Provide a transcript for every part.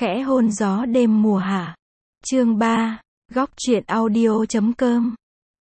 Khẽ hôn gió đêm mùa hạ. Chương 3, góc truyện audio.com.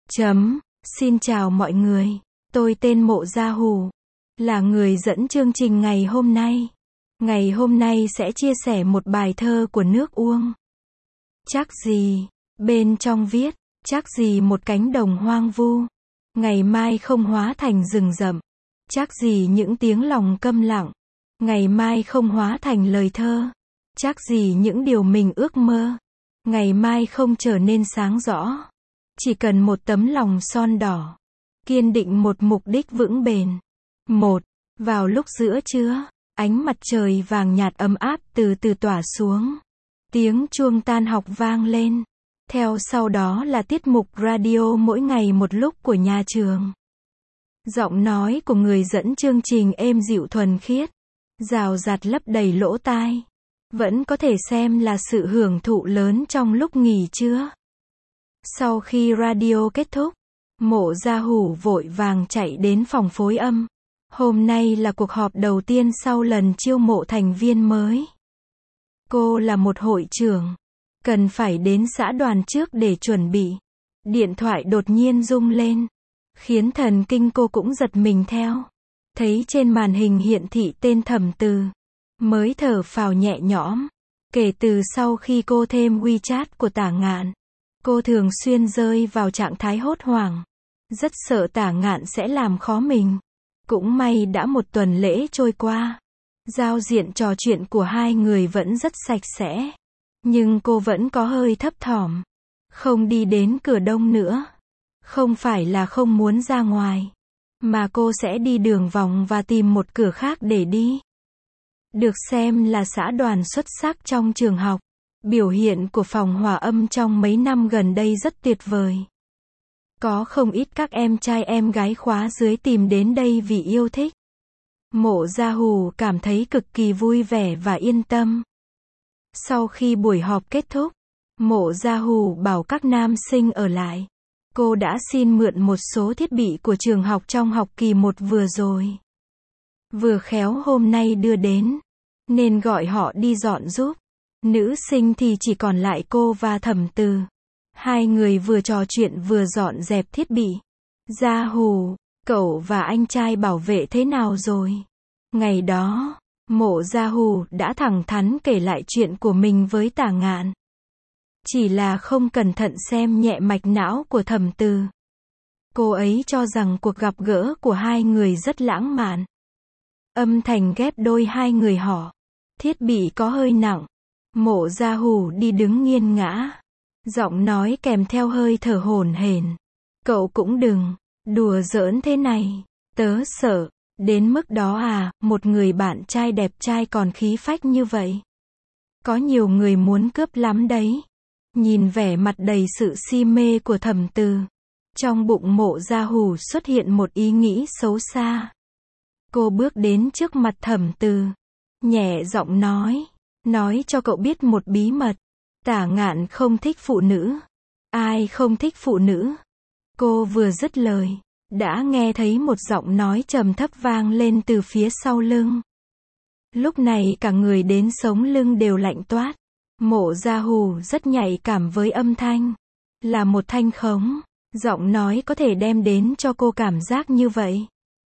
Xin chào mọi người, tôi tên Mộ Gia Hủ, là người dẫn chương trình ngày hôm nay. Ngày hôm nay sẽ chia sẻ một bài thơ của nước Uông. Chắc gì, bên trong viết, chắc gì một cánh đồng hoang vu, ngày mai không hóa thành rừng rậm. Chắc gì những tiếng lòng câm lặng, ngày mai không hóa thành lời thơ. Chắc gì những điều mình ước mơ, ngày mai không trở nên sáng rõ. Chỉ cần một tấm lòng son đỏ, kiên định một mục đích vững bền. Vào lúc giữa trưa, ánh mặt trời vàng nhạt ấm áp từ từ tỏa xuống. Tiếng chuông tan học vang lên. Theo sau đó là tiết mục radio mỗi ngày một lúc của nhà trường. Giọng nói của người dẫn chương trình êm dịu thuần khiết, rào rạt lấp đầy lỗ tai. Vẫn có thể xem là sự hưởng thụ lớn trong lúc nghỉ trưa. Sau khi radio kết thúc, Mộ Gia Hủ vội vàng chạy đến phòng phối âm. Hôm nay là cuộc họp đầu tiên sau lần chiêu mộ thành viên mới. Cô là một hội trưởng, cần phải đến xã đoàn trước để chuẩn bị. Điện thoại đột nhiên rung lên, khiến thần kinh cô cũng giật mình theo. Thấy trên màn hình hiển thị tên Thẩm Từ, mới thở phào nhẹ nhõm. Kể từ sau khi cô thêm WeChat của Tả Ngạn, cô thường xuyên rơi vào trạng thái hốt hoảng, rất sợ Tả Ngạn sẽ làm khó mình. Cũng may đã một tuần lễ trôi qua, giao diện trò chuyện của hai người vẫn rất sạch sẽ, nhưng cô vẫn có hơi thấp thỏm. Không đi đến cửa đông nữa, không phải là không muốn ra ngoài, mà cô sẽ đi đường vòng và tìm một cửa khác để đi. Được xem là xã đoàn xuất sắc trong trường học, biểu hiện của phòng hòa âm trong mấy năm gần đây rất tuyệt vời. Có không ít các em trai em gái khóa dưới tìm đến đây vì yêu thích. Mộ Gia Hủ cảm thấy cực kỳ vui vẻ và yên tâm. Sau khi buổi họp kết thúc, Mộ Gia Hủ bảo các nam sinh ở lại. Cô đã xin mượn một số thiết bị của trường học trong học kỳ 1 vừa rồi. Vừa khéo hôm nay đưa đến, nên gọi họ đi dọn giúp. Nữ sinh thì chỉ còn lại cô và Thẩm Từ. Hai người vừa trò chuyện vừa dọn dẹp thiết bị. Gia Hủ, cậu và anh trai bảo vệ thế nào rồi? Ngày đó, Mộ Gia Hủ đã thẳng thắn kể lại chuyện của mình với Tả Ngạn. Chỉ là không cẩn thận xem nhẹ mạch não của Thẩm Từ. Cô ấy cho rằng cuộc gặp gỡ của hai người rất lãng mạn. Âm thanh ghép đôi hai người họ. Thiết bị có hơi nặng. Mộ Gia Hủ đi đứng nghiêng ngã. Giọng nói kèm theo hơi thở hổn hển. Cậu cũng đừng đùa giỡn thế này. Tớ sợ. Đến mức đó à, một người bạn trai đẹp trai còn khí phách như vậy. Có nhiều người muốn cướp lắm đấy. Nhìn vẻ mặt đầy sự si mê của Thẩm Từ, trong bụng Mộ Gia Hủ xuất hiện một ý nghĩ xấu xa. Cô bước đến trước mặt Thẩm Từ, nhẹ giọng nói cho cậu biết một bí mật. Tả Ngạn không thích phụ nữ. Ai không thích phụ nữ? Cô vừa dứt lời, đã nghe thấy một giọng nói trầm thấp vang lên từ phía sau lưng. Lúc này cả người đến sống lưng đều lạnh toát. Mộ Gia Hủ rất nhạy cảm với âm thanh. Là một thanh khống, giọng nói có thể đem đến cho cô cảm giác như vậy.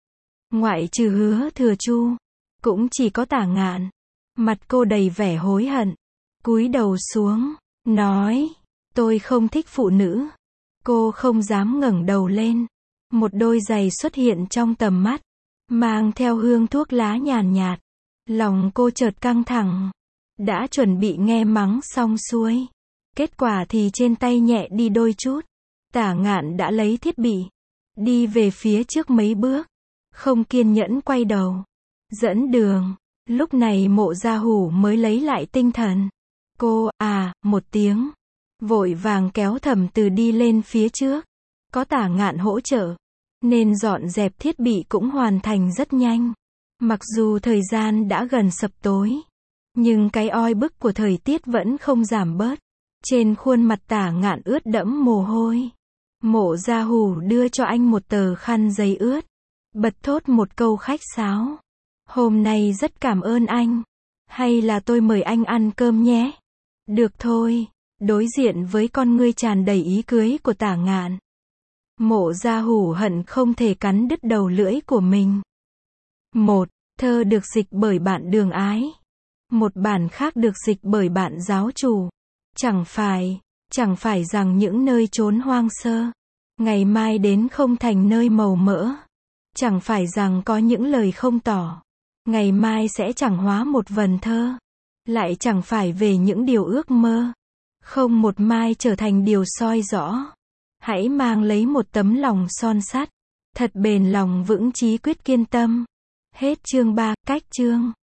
Ngoại trừ Hứa Thừa Chu, cũng chỉ có Tả Ngạn. Mặt cô đầy vẻ hối hận, cúi đầu xuống, nói, tôi không thích phụ nữ. Cô không dám ngẩng đầu lên. Một đôi giày xuất hiện trong tầm mắt, mang theo hương thuốc lá nhàn nhạt. Lòng cô chợt căng thẳng. Đã chuẩn bị nghe mắng xong xuôi. Kết quả thì trên tay nhẹ đi đôi chút. Tả Ngạn đã lấy thiết bị, đi về phía trước mấy bước, không kiên nhẫn quay đầu, dẫn đường. Lúc này Mộ Gia Hủ mới lấy lại tinh thần. Cô, một tiếng, vội vàng kéo Thẩm Từ đi lên phía trước. Có Tả Ngạn hỗ trợ, nên dọn dẹp thiết bị cũng hoàn thành rất nhanh. Mặc dù thời gian đã gần sập tối, nhưng cái oi bức của thời tiết vẫn không giảm bớt. Trên khuôn mặt Tả Ngạn ướt đẫm mồ hôi. Mộ Gia Hủ đưa cho anh một tờ khăn giấy ướt, bật thốt một câu khách sáo. Hôm nay rất cảm ơn anh. Hay là tôi mời anh ăn cơm nhé? Được thôi. Đối diện với con ngươi tràn đầy ý cưới của Tả Ngạn, Mộ Gia Hủ hận không thể cắn đứt đầu lưỡi của mình. Một thơ được dịch bởi bạn Đường Ái. Một bản khác được dịch bởi bạn giáo chủ. Chẳng phải rằng những nơi chốn hoang sơ, ngày mai đến không thành nơi màu mỡ. Chẳng phải rằng có những lời không tỏ, ngày mai sẽ chẳng hóa một vần thơ. Lại chẳng phải về những điều ước mơ, không một mai trở thành điều soi rõ. Hãy mang lấy một tấm lòng son sắt, thật bền lòng vững chí quyết kiên tâm. Hết chương 3, cách chương.